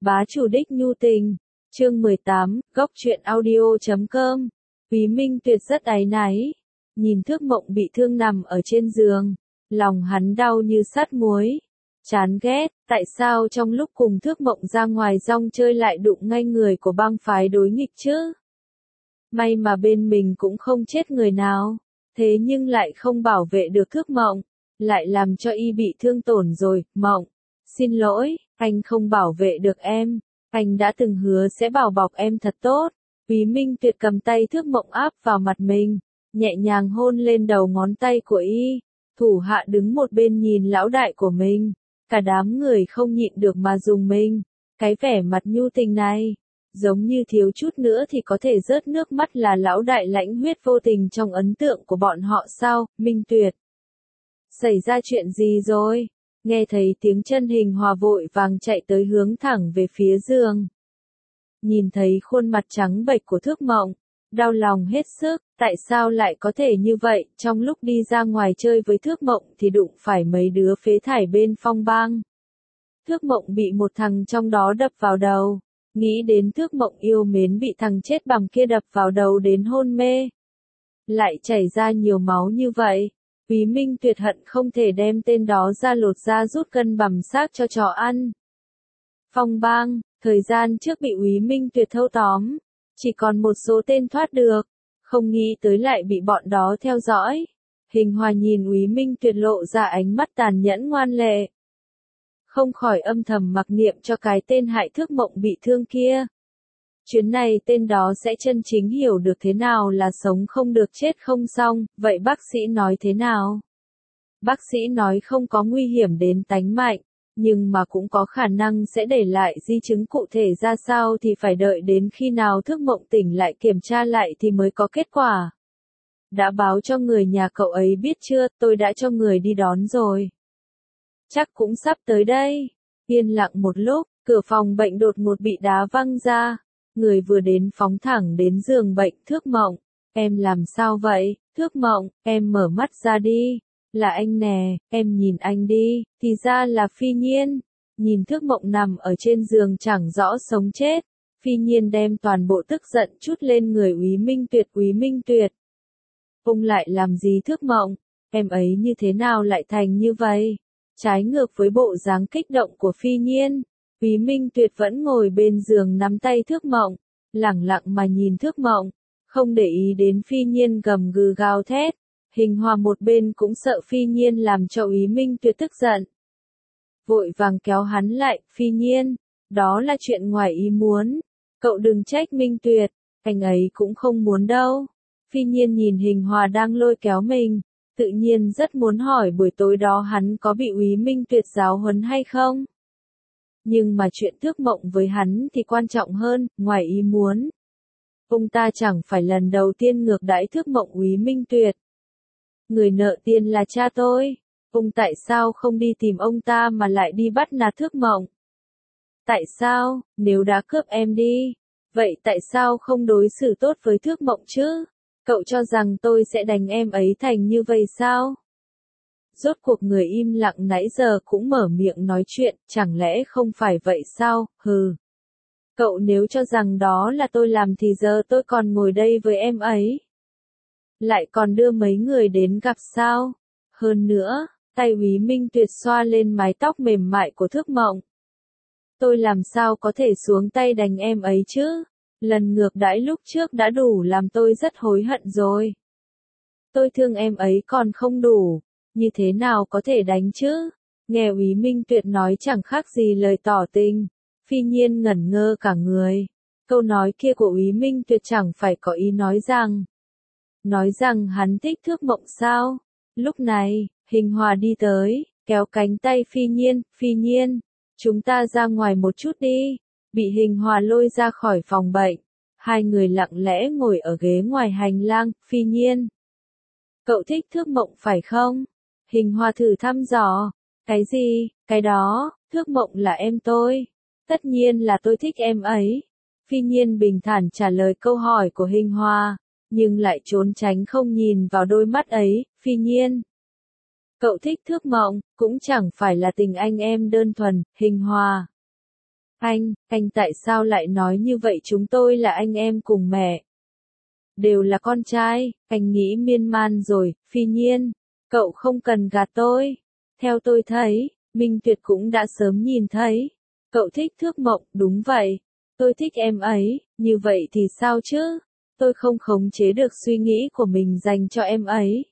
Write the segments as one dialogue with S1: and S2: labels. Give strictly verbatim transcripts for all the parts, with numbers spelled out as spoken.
S1: Bá chủ đích nhu tình. Chương mười tám, góc truyện audio chấm com. Úy Minh Tuyệt rất áy náy. Nhìn Thước Mộng bị thương nằm ở trên giường. Lòng hắn đau như sắt muối. Chán ghét, tại sao trong lúc cùng Thước Mộng ra ngoài rong chơi lại đụng ngay người của bang phái đối nghịch chứ? May mà bên mình cũng không chết người nào. Thế nhưng lại không bảo vệ được Thước Mộng. Lại làm cho y bị thương tổn rồi. Mộng, xin lỗi, anh không bảo vệ được em. Anh đã từng hứa sẽ bảo bọc em thật tốt. Úy Minh Tuyệt cầm tay Thước Mộng áp vào mặt mình, nhẹ nhàng hôn lên đầu ngón tay của y. Thủ hạ đứng một bên nhìn lão đại của mình. Cả đám người không nhịn được mà dùng mình. Cái vẻ mặt nhu tình này, giống như thiếu chút nữa thì có thể rớt nước mắt là lão đại lãnh huyết vô tình trong ấn tượng của bọn họ sao, Minh Tuyệt. Xảy ra chuyện gì rồi? Nghe thấy tiếng chân Hình Hòa vội vàng chạy tới hướng thẳng về phía giường. Nhìn thấy khuôn mặt trắng bệch của Thước Mộng, đau lòng hết sức, tại sao lại có thể như vậy, trong lúc đi ra ngoài chơi với Thước Mộng thì đụng phải mấy đứa phế thải bên Phong Bang. Thước Mộng bị một thằng trong đó đập vào đầu, nghĩ đến Thước Mộng yêu mến bị thằng chết bằm kia đập vào đầu đến hôn mê. Lại chảy ra nhiều máu như vậy. Úy Minh Tuyệt hận không thể đem tên đó ra lột da rút cân bằm xác cho chó ăn. Phong Bang, thời gian trước bị Úy Minh Tuyệt thâu tóm, chỉ còn một số tên thoát được, không nghĩ tới lại bị bọn đó theo dõi. Hình Hòa nhìn Úy Minh Tuyệt lộ ra ánh mắt tàn nhẫn ngoan lệ. Không khỏi âm thầm mặc niệm cho cái tên hại Thước Mộng bị thương kia. Chuyến này tên đó sẽ chân chính hiểu được thế nào là sống không được chết không xong, vậy bác sĩ nói thế nào? Bác sĩ nói không có nguy hiểm đến tánh mạng, nhưng mà cũng có khả năng sẽ để lại di chứng cụ thể ra sao thì phải đợi đến khi nào Thước Mộng tỉnh lại kiểm tra lại thì mới có kết quả. Đã báo cho người nhà cậu ấy biết chưa, tôi đã cho người đi đón rồi. Chắc cũng sắp tới đây. Yên lặng một lúc, cửa phòng bệnh đột ngột bị đá văng ra. Người vừa đến phóng thẳng đến giường bệnh. Thước Mộng, em làm sao vậy? Thước Mộng, em mở mắt ra đi. Là anh nè, em nhìn anh đi. Thì ra là Phi Nhiên. Nhìn Thước Mộng nằm ở trên giường chẳng rõ sống chết. Phi Nhiên đem toàn bộ tức giận trút lên người Úy Minh Tuyệt. Úy Minh Tuyệt, ông lại làm gì Thước Mộng? Em ấy như thế nào lại thành như vậy? Trái ngược với bộ dáng kích động của Phi Nhiên, Úy Minh Tuyệt vẫn ngồi bên giường nắm tay Thước Mộng, lẳng lặng mà nhìn Thước Mộng, không để ý đến Phi Nhiên gầm gừ gào thét. Hình Hòa một bên cũng sợ Phi Nhiên làm cho Úy Minh Tuyệt tức giận. Vội vàng kéo hắn lại. Phi Nhiên, đó là chuyện ngoài ý muốn. Cậu đừng trách Minh Tuyệt, anh ấy cũng không muốn đâu. Phi Nhiên nhìn Hình Hòa đang lôi kéo mình, tự nhiên rất muốn hỏi buổi tối đó hắn có bị Úy Minh Tuyệt giáo huấn hay không. Nhưng mà chuyện Thước Mộng với hắn thì quan trọng hơn, ngoài ý muốn. Ông ta chẳng phải lần đầu tiên ngược đãi Thước Mộng. Úy Minh Tuyệt, người nợ tiền là cha tôi. Ông tại sao không đi tìm ông ta mà lại đi bắt nạt Thước Mộng? Tại sao, nếu đã cướp em đi, vậy tại sao không đối xử tốt với Thước Mộng chứ? Cậu cho rằng tôi sẽ đánh em ấy thành như vậy sao? Rốt cuộc người im lặng nãy giờ cũng mở miệng nói chuyện, chẳng lẽ không phải vậy sao? Hừ. Cậu nếu cho rằng đó là tôi làm thì giờ tôi còn ngồi đây với em ấy. Lại còn đưa mấy người đến gặp sao? Hơn nữa, tay Úy Minh Tuyệt xoa lên mái tóc mềm mại của Thước Mộng. Tôi làm sao có thể xuống tay đánh em ấy chứ? Lần ngược đãi lúc trước đã đủ làm tôi rất hối hận rồi. Tôi thương em ấy còn không đủ, như thế nào có thể đánh chứ? Nghe Úy Minh Tuyệt nói chẳng khác gì lời tỏ tình. Phi Nhiên ngẩn ngơ cả người. Câu nói kia của Úy Minh Tuyệt chẳng phải có ý nói rằng, nói rằng hắn thích Thước Mộng sao? Lúc này, Hình Hòa đi tới, kéo cánh tay Phi Nhiên. Phi Nhiên, chúng ta ra ngoài một chút đi. Bị Hình Hòa lôi ra khỏi phòng bệnh. Hai người lặng lẽ ngồi ở ghế ngoài hành lang. Phi Nhiên, cậu thích Thước Mộng phải không? Hình Hòa thử thăm dò. Cái gì? Cái đó, Thước Mộng là em tôi. Tất nhiên là tôi thích em ấy. Phi Nhiên bình thản trả lời câu hỏi của Hình Hòa, nhưng lại trốn tránh không nhìn vào đôi mắt ấy. Phi Nhiên, cậu thích Thước Mộng, cũng chẳng phải là tình anh em đơn thuần. Hình Hòa, Anh, anh tại sao lại nói như vậy, chúng tôi là anh em cùng mẹ. Đều là con trai, anh nghĩ miên man rồi, Phi Nhiên. Cậu không cần gạt tôi. Theo tôi thấy, Minh Tuyệt cũng đã sớm nhìn thấy. Cậu thích Thước Mộng, đúng vậy. Tôi thích em ấy, như vậy thì sao chứ? Tôi không khống chế được suy nghĩ của mình dành cho em ấy.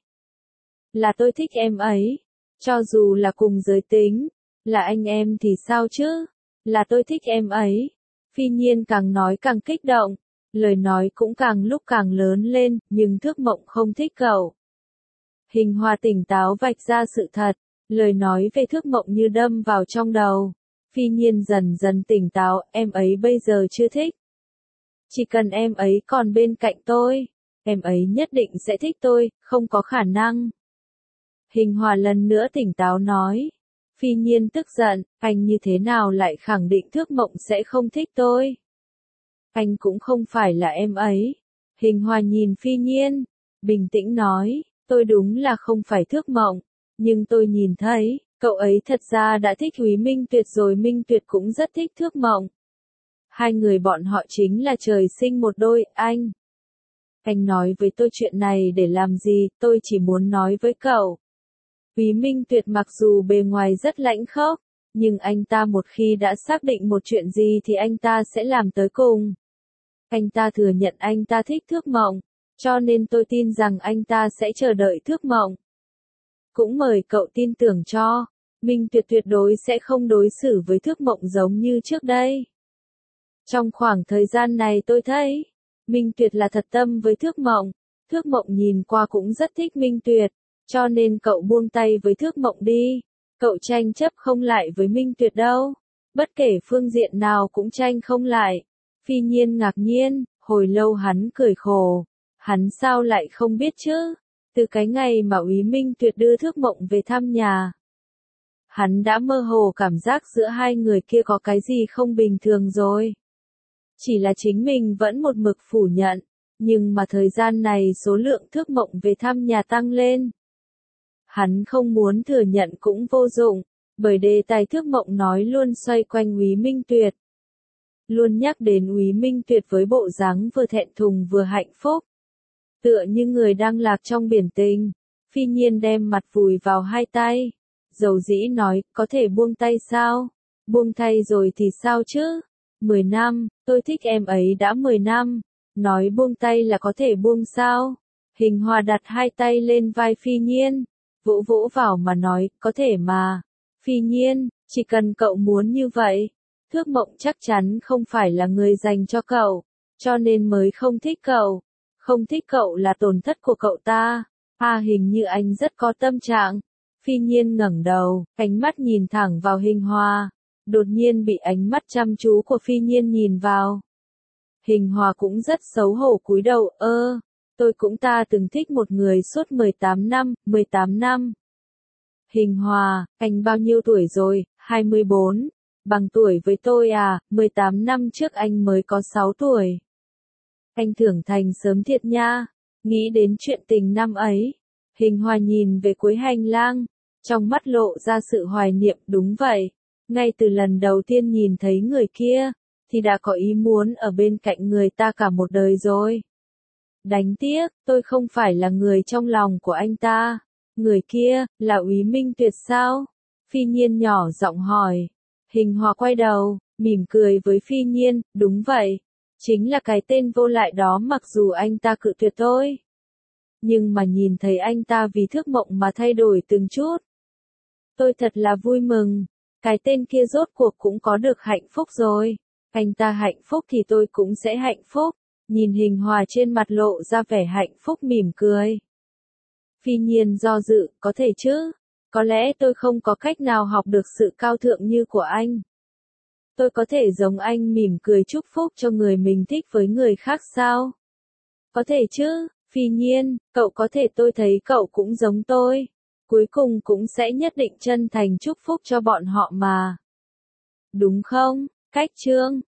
S1: Là tôi thích em ấy. Cho dù là cùng giới tính, là anh em thì sao chứ? Là tôi thích em ấy. Phi Nhiên càng nói càng kích động. Lời nói cũng càng lúc càng lớn lên, nhưng Thước Mộng không thích cậu. Hình Hòa tỉnh táo vạch ra sự thật. Lời nói về Thước Mộng như đâm vào trong đầu. Phi Nhiên dần dần tỉnh táo, em ấy bây giờ chưa thích. Chỉ cần em ấy còn bên cạnh tôi, em ấy nhất định sẽ thích tôi, không có khả năng. Hình Hòa lần nữa tỉnh táo nói. Phi Nhiên tức giận, anh như thế nào lại khẳng định Thước Mộng sẽ không thích tôi? Anh cũng không phải là em ấy. Hình Hòa nhìn Phi Nhiên, bình tĩnh nói, tôi đúng là không phải Thước Mộng, nhưng tôi nhìn thấy, cậu ấy thật ra đã thích Úy Minh Tuyệt rồi, Minh Tuyệt cũng rất thích Thước Mộng. Hai người bọn họ chính là trời sinh một đôi, anh. Anh nói với tôi chuyện này để làm gì, tôi chỉ muốn nói với cậu. Úy Minh Tuyệt mặc dù bề ngoài rất lãnh khốc, nhưng anh ta một khi đã xác định một chuyện gì thì anh ta sẽ làm tới cùng. Anh ta thừa nhận anh ta thích Thước Mộng, cho nên tôi tin rằng anh ta sẽ chờ đợi Thước Mộng. Cũng mời cậu tin tưởng cho, Minh Tuyệt tuyệt đối sẽ không đối xử với Thước Mộng giống như trước đây. Trong khoảng thời gian này tôi thấy, Minh Tuyệt là thật tâm với Thước Mộng, Thước Mộng nhìn qua cũng rất thích Minh Tuyệt, cho nên cậu buông tay với Thước Mộng đi, cậu tranh chấp không lại với Minh Tuyệt đâu, bất kể phương diện nào cũng tranh không lại. Phi Nhiên ngạc nhiên, hồi lâu hắn cười khổ, hắn sao lại không biết chứ, từ cái ngày mà Úy Minh Tuyệt đưa Thước Mộng về thăm nhà. Hắn đã mơ hồ cảm giác giữa hai người kia có cái gì không bình thường rồi. Chỉ là chính mình vẫn một mực phủ nhận, nhưng mà thời gian này số lượng Thước Mộng về thăm nhà tăng lên. Hắn không muốn thừa nhận cũng vô dụng, bởi đề tài Thước Mộng nói luôn xoay quanh Úy Minh Tuyệt. Luôn nhắc đến Úy Minh Tuyệt với bộ dáng vừa thẹn thùng vừa hạnh phúc. Tựa như người đang lạc trong biển tình, Phi Nhiên đem mặt vùi vào hai tay. Dầu dĩ nói, có thể buông tay sao? Buông tay rồi thì sao chứ? Mười năm, tôi thích em ấy đã mười năm. Nói buông tay là có thể buông sao? Hình Hòa đặt hai tay lên vai Phi Nhiên, vỗ vỗ vào mà nói, có thể mà. Phi Nhiên, chỉ cần cậu muốn như vậy. Thước Mộng chắc chắn không phải là người dành cho cậu, cho nên mới không thích cậu. Không thích cậu là tổn thất của cậu ta. À, hình như anh rất có tâm trạng. Phi Nhiên ngẩng đầu, ánh mắt nhìn thẳng vào Hình Hòa. Đột nhiên bị ánh mắt chăm chú của Phi Nhiên nhìn vào. Hình Hòa cũng rất xấu hổ cúi đầu, ơ, tôi cũng ta từng thích một người suốt mười tám năm, mười tám năm. Hình Hòa, anh bao nhiêu tuổi rồi? hai mươi bốn. Bằng tuổi với tôi à, mười tám năm trước anh mới có sáu tuổi. Anh trưởng thành sớm thiệt nha. Nghĩ đến chuyện tình năm ấy. Hình Hòa nhìn về cuối hành lang, trong mắt lộ ra sự hoài niệm, đúng vậy. Ngay từ lần đầu tiên nhìn thấy người kia, thì đã có ý muốn ở bên cạnh người ta cả một đời rồi. Đáng tiếc, tôi không phải là người trong lòng của anh ta. Người kia, là Úy Minh Tuyệt sao? Phi Nhiên nhỏ giọng hỏi. Hình Hòa quay đầu, mỉm cười với Phi Nhiên, đúng vậy. Chính là cái tên vô lại đó, mặc dù anh ta cự tuyệt tôi. Nhưng mà nhìn thấy anh ta vì Thước Mộng mà thay đổi từng chút. Tôi thật là vui mừng. Cái tên kia rốt cuộc cũng có được hạnh phúc rồi. Anh ta hạnh phúc thì tôi cũng sẽ hạnh phúc. Nhìn Hình Hòa trên mặt lộ ra vẻ hạnh phúc mỉm cười. Phi Nhiên do dự, có thể chứ. Có lẽ tôi không có cách nào học được sự cao thượng như của anh. Tôi có thể giống anh mỉm cười chúc phúc cho người mình thích với người khác sao? Có thể chứ, Phi Nhiên, cậu có thể, tôi thấy cậu cũng giống tôi. Cuối cùng cũng sẽ nhất định chân thành chúc phúc cho bọn họ mà. Đúng không? Cách chương